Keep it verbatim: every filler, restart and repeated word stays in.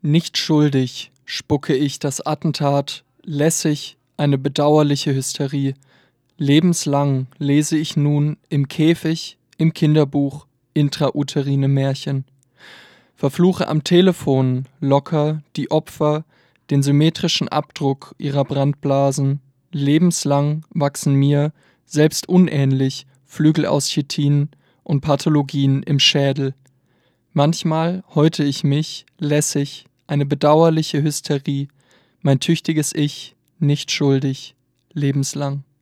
Nicht schuldig spucke ich das Attentat, lässig eine bedauerliche Hysterie. Lebenslang lese ich nun im Käfig, im Kinderbuch, intrauterine Märchen. Verfluche am Telefon locker die Opfer den symmetrischen Abdruck ihrer Brandblasen. Lebenslang wachsen mir, selbst unähnlich, Flügel aus Chitin und Pathologien im Schädel. Manchmal häute ich mich, lässig, eine bedauerliche Hysterie, mein tüchtiges Ich, nicht schuldig, lebenslang.